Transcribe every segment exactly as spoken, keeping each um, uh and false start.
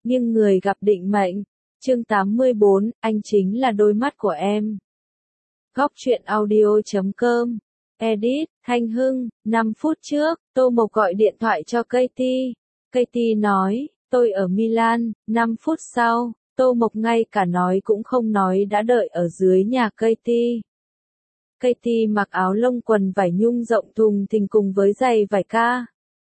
Nhưng người gặp định mệnh. Chương tám mươi bốn, anh chính là đôi mắt của em. Góc truyện audio chấm com. Edit, Thanh Hưng, năm phút trước, Tô Mộc gọi điện thoại cho Katie. Katie nói, tôi ở Milan, năm phút sau, Tô Mộc ngay cả nói cũng không nói đã đợi ở dưới nhà Katie. Katie mặc áo lông quần vải nhung rộng thùng thình cùng với giày vải ca.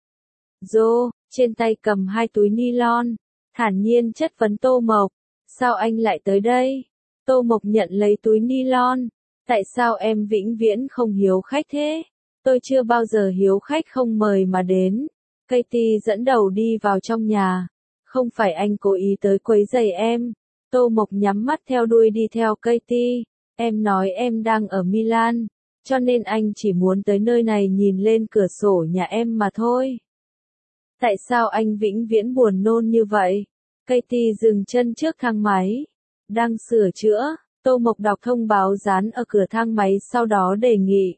Dô, trên tay cầm hai túi nylon, thản nhiên chất vấn Tô Mộc. Sao anh lại tới đây? Tô Mộc nhận lấy túi nylon. Tại sao em vĩnh viễn không hiếu khách thế? Tôi chưa bao giờ hiếu khách không mời mà đến. Katie dẫn đầu đi vào trong nhà. Không phải anh cố ý tới quấy rầy em. Tô Mộc nhắm mắt theo đuôi đi theo Katie. Em nói em đang ở Milan, cho nên anh chỉ muốn tới nơi này nhìn lên cửa sổ nhà em mà thôi. Tại sao anh vĩnh viễn buồn nôn như vậy? Katie dừng chân trước thang máy. Đang sửa chữa, Tô Mộc đọc thông báo dán ở cửa thang máy sau đó đề nghị.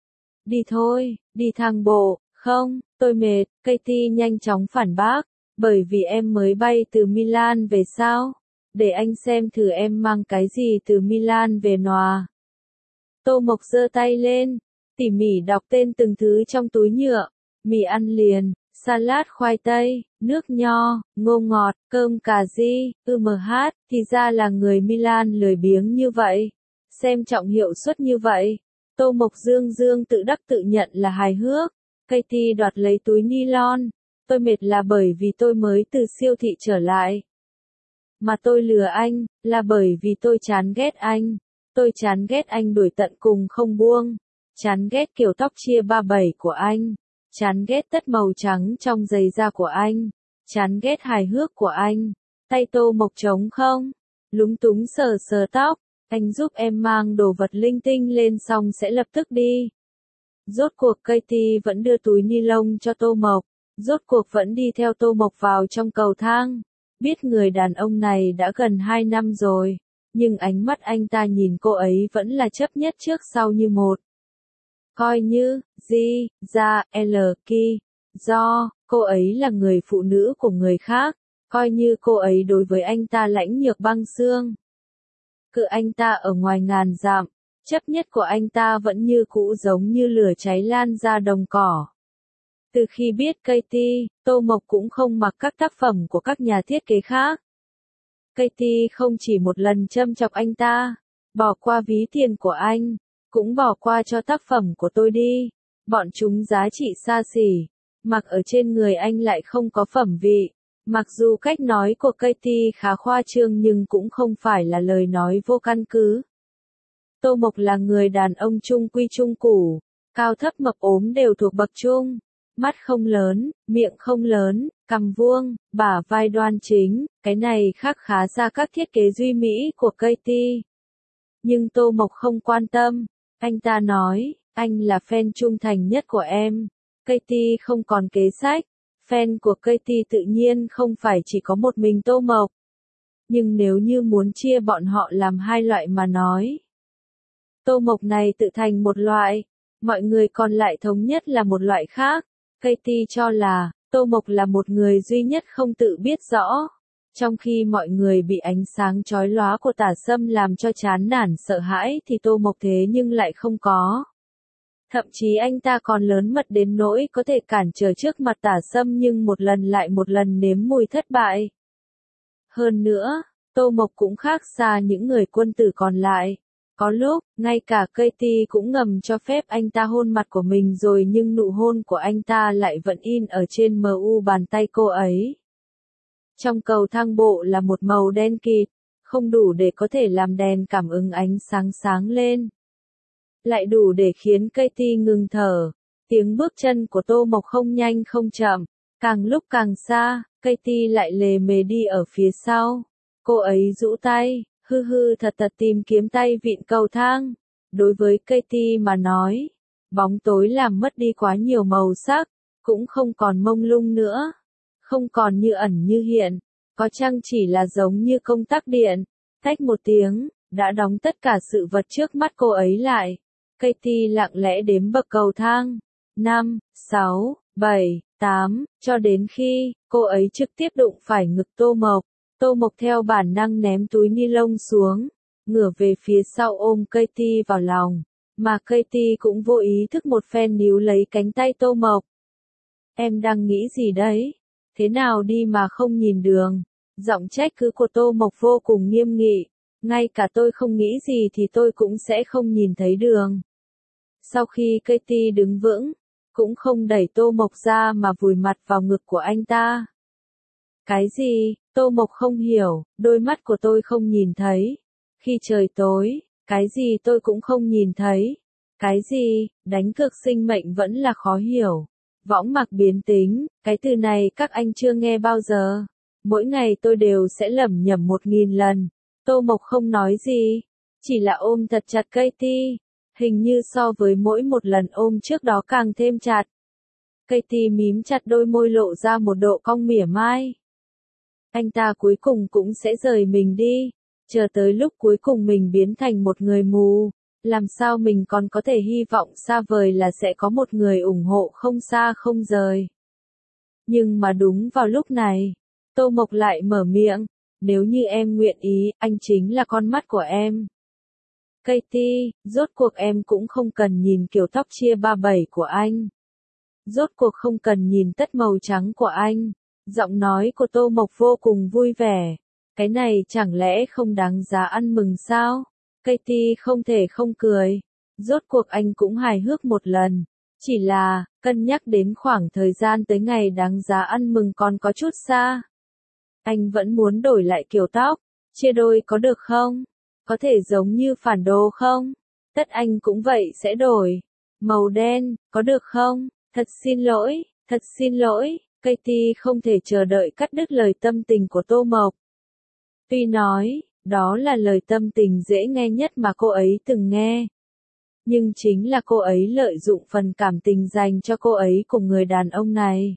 Đi thôi, đi thang bộ. Không, tôi mệt, Katie nhanh chóng phản bác. Bởi vì em mới bay từ Milan về sao? Để anh xem thử em mang cái gì từ Milan về nòa. Tô Mộc giơ tay lên, tỉ mỉ đọc tên từng thứ trong túi nhựa. Mì ăn liền, salad khoai tây, nước nho, ngô ngọt, cơm cà ri, ư em hát, thì ra là người Milan lười biếng như vậy. Xem trọng hiệu suất như vậy. Tô Mộc dương dương tự đắc tự nhận là hài hước. Katie đoạt lấy túi nylon. Tôi mệt là bởi vì tôi mới từ siêu thị trở lại. Mà tôi lừa anh, là bởi vì tôi chán ghét anh. Tôi chán ghét anh đuổi tận cùng không buông. Chán ghét kiểu tóc chia ba bảy của anh. Chán ghét tất màu trắng trong giày da của anh. Chán ghét hài hước của anh. Tay Tô Mộc trống không? Lúng túng sờ sờ tóc. Anh giúp em mang đồ vật linh tinh lên xong sẽ lập tức đi. Rốt cuộc Katie vẫn đưa túi ni lông cho Tô Mộc. Rốt cuộc vẫn đi theo Tô Mộc vào trong cầu thang. Biết người đàn ông này đã gần hai năm rồi. Nhưng ánh mắt anh ta nhìn cô ấy vẫn là chấp nhất trước sau như một. Coi như, Di, Ra, L, Ki, do, cô ấy là người phụ nữ của người khác. Coi như cô ấy đối với anh ta lãnh nhược băng xương. Cự anh ta ở ngoài ngàn dặm. Chấp nhất của anh ta vẫn như cũ giống như lửa cháy lan ra đồng cỏ. Từ khi biết Katie, Tô Mộc cũng không mặc các tác phẩm của các nhà thiết kế khác. Katie không chỉ một lần châm chọc anh ta, bỏ qua ví tiền của anh, cũng bỏ qua cho tác phẩm của tôi đi. Bọn chúng giá trị xa xỉ, mặc ở trên người anh lại không có phẩm vị. Mặc dù cách nói của Katie khá khoa trương nhưng cũng không phải là lời nói vô căn cứ. Tô Mộc là người đàn ông trung quy trung củ, cao thấp mập ốm đều thuộc bậc trung. Mắt không lớn, miệng không lớn, cằm vuông, bả vai đoan chính, cái này khác khá ra các thiết kế duy mỹ của Katie. Nhưng Tô Mộc không quan tâm, anh ta nói, anh là fan trung thành nhất của em. Katie không còn kế sách, fan của Katie tự nhiên không phải chỉ có một mình Tô Mộc. Nhưng nếu như muốn chia bọn họ làm hai loại mà nói. Tô Mộc này tự thành một loại, mọi người còn lại thống nhất là một loại khác. Katie cho là, Tô Mộc là một người duy nhất không tự biết rõ. Trong khi mọi người bị ánh sáng chói lóa của Tả Sâm làm cho chán nản sợ hãi thì Tô Mộc thế nhưng lại không có. Thậm chí anh ta còn lớn mật đến nỗi có thể cản trở trước mặt Tả Sâm nhưng một lần lại một lần nếm mùi thất bại. Hơn nữa, Tô Mộc cũng khác xa những người quân tử còn lại. Có lúc, ngay cả Katie cũng ngầm cho phép anh ta hôn mặt của mình rồi nhưng nụ hôn của anh ta lại vẫn in ở trên mu bàn tay cô ấy. Trong cầu thang bộ là một màu đen kịt, không đủ để có thể làm đèn cảm ứng ánh sáng sáng lên. Lại đủ để khiến Katie ngừng thở. Tiếng bước chân của Tô Mộc không nhanh không chậm, càng lúc càng xa, Katie lại lề mề đi ở phía sau. Cô ấy rũ tay. Hư hư thật thật tìm kiếm tay vịn cầu thang. Đối với Katie mà nói, bóng tối làm mất đi quá nhiều màu sắc, cũng không còn mông lung nữa. Không còn như ẩn như hiện, có chăng chỉ là giống như công tắc điện. Tách một tiếng, đã đóng tất cả sự vật trước mắt cô ấy lại. Katie lặng lẽ đếm bậc cầu thang. năm, sáu, bảy, tám, cho đến khi, cô ấy trực tiếp đụng phải ngực Tô Mộc. Tô Mộc theo bản năng ném túi ni lông xuống, ngửa về phía sau ôm Katie vào lòng, mà Katie cũng vô ý thức một phen níu lấy cánh tay Tô Mộc. Em đang nghĩ gì đấy? Thế nào đi mà không nhìn đường? Giọng trách cứ của Tô Mộc vô cùng nghiêm nghị. Ngay cả tôi không nghĩ gì thì tôi cũng sẽ không nhìn thấy đường. Sau khi Katie đứng vững, cũng không đẩy Tô Mộc ra mà vùi mặt vào ngực của anh ta. Cái gì? Tô Mộc không hiểu, đôi mắt của tôi không nhìn thấy. Khi trời tối, cái gì tôi cũng không nhìn thấy. Cái gì? Đánh cược sinh mệnh vẫn là khó hiểu. Võng mạc biến tính, cái từ này các anh chưa nghe bao giờ. Mỗi ngày tôi đều sẽ lẩm nhẩm một nghìn lần. Tô Mộc không nói gì, chỉ là ôm thật chặt Katie, hình như so với mỗi một lần ôm trước đó càng thêm chặt. Katie mím chặt đôi môi lộ ra một độ cong mỉa mai. Anh ta cuối cùng cũng sẽ rời mình đi, chờ tới lúc cuối cùng mình biến thành một người mù, làm sao mình còn có thể hy vọng xa vời là sẽ có một người ủng hộ không xa không rời. Nhưng mà đúng vào lúc này, Tô Mộc lại mở miệng. Nếu như em nguyện ý, anh chính là con mắt của em. Katie, rốt cuộc em cũng không cần nhìn kiểu tóc chia ba bảy của anh. Rốt cuộc không cần nhìn tất màu trắng của anh. Giọng nói của Tô Mộc vô cùng vui vẻ. Cái này chẳng lẽ không đáng giá ăn mừng sao? Katie không thể không cười. Rốt cuộc anh cũng hài hước một lần. Chỉ là, cân nhắc đến khoảng thời gian tới ngày đáng giá ăn mừng còn có chút xa. Anh vẫn muốn đổi lại kiểu tóc, chia đôi có được không? Có thể giống như phản đồ không? Tất anh cũng vậy sẽ đổi. Màu đen, có được không? Thật xin lỗi, thật xin lỗi. Katie không thể chờ đợi cắt đứt lời tâm tình của Tô Mộc. Tuy nói, đó là lời tâm tình dễ nghe nhất mà cô ấy từng nghe. Nhưng chính là cô ấy lợi dụng phần cảm tình dành cho cô ấy cùng người đàn ông này.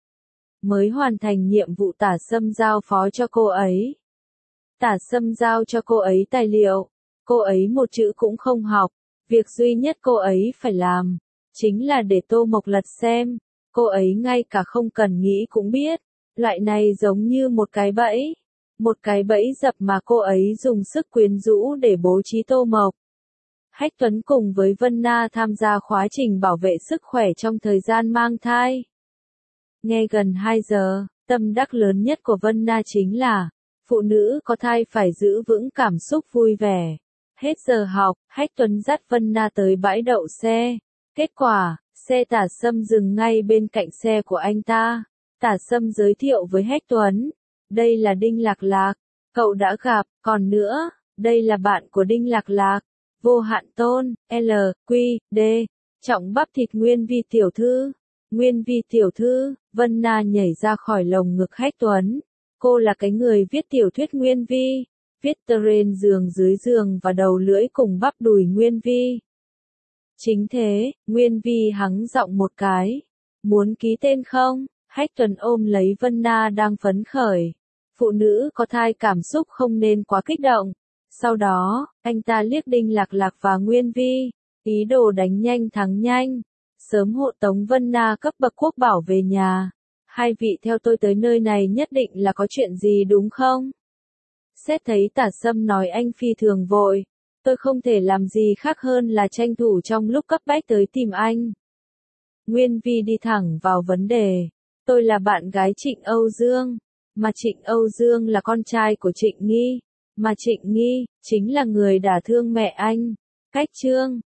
Mới hoàn thành nhiệm vụ Tả Sâm giao phó cho cô ấy. Tả Sâm giao cho cô ấy tài liệu, cô ấy một chữ cũng không học, việc duy nhất cô ấy phải làm, chính là để Tô Mộc lật xem, cô ấy ngay cả không cần nghĩ cũng biết, loại này giống như một cái bẫy, một cái bẫy dập mà cô ấy dùng sức quyến rũ để bố trí Tô Mộc. Hách Tuấn cùng với Vân Na tham gia khóa trình bảo vệ sức khỏe trong thời gian mang thai. Nghe gần hai giờ, tâm đắc lớn nhất của Vân Na chính là, phụ nữ có thai phải giữ vững cảm xúc vui vẻ. Hết giờ học, Hách Tuấn dắt Vân Na tới bãi đậu xe. Kết quả, xe Tả Sâm dừng ngay bên cạnh xe của anh ta. Tả Sâm giới thiệu với Hách Tuấn. Đây là Đinh Lạc Lạc, cậu đã gặp, còn nữa, đây là bạn của Đinh Lạc Lạc. Vô Hạn Tôn, L, Q, D, trọng bắp thịt Nguyên Vi tiểu thư. Nguyên Vi tiểu thư, Vân Na nhảy ra khỏi lồng ngực Hách Tuấn. Cô là cái người viết tiểu thuyết Nguyên Vi, viết trên giường dưới giường và đầu lưỡi cùng bắp đùi Nguyên Vi. Chính thế, Nguyên Vi hắng giọng một cái. Muốn ký tên không? Hách Tuấn ôm lấy Vân Na đang phấn khởi. Phụ nữ có thai cảm xúc không nên quá kích động. Sau đó, anh ta liếc Đinh Lạc Lạc và Nguyên Vi, ý đồ đánh nhanh thắng nhanh. Sớm hộ tống Vân Na cấp bậc quốc bảo về nhà. Hai vị theo tôi tới nơi này nhất định là có chuyện gì đúng không? Xét thấy Tả Sâm nói anh phi thường vội. Tôi không thể làm gì khác hơn là tranh thủ trong lúc cấp bách tới tìm anh. Nguyên Vi đi thẳng vào vấn đề. Tôi là bạn gái Trịnh Âu Dương. Mà Trịnh Âu Dương là con trai của Trịnh Nghi. Mà Trịnh Nghi, chính là người đả thương mẹ anh. Cách Trương,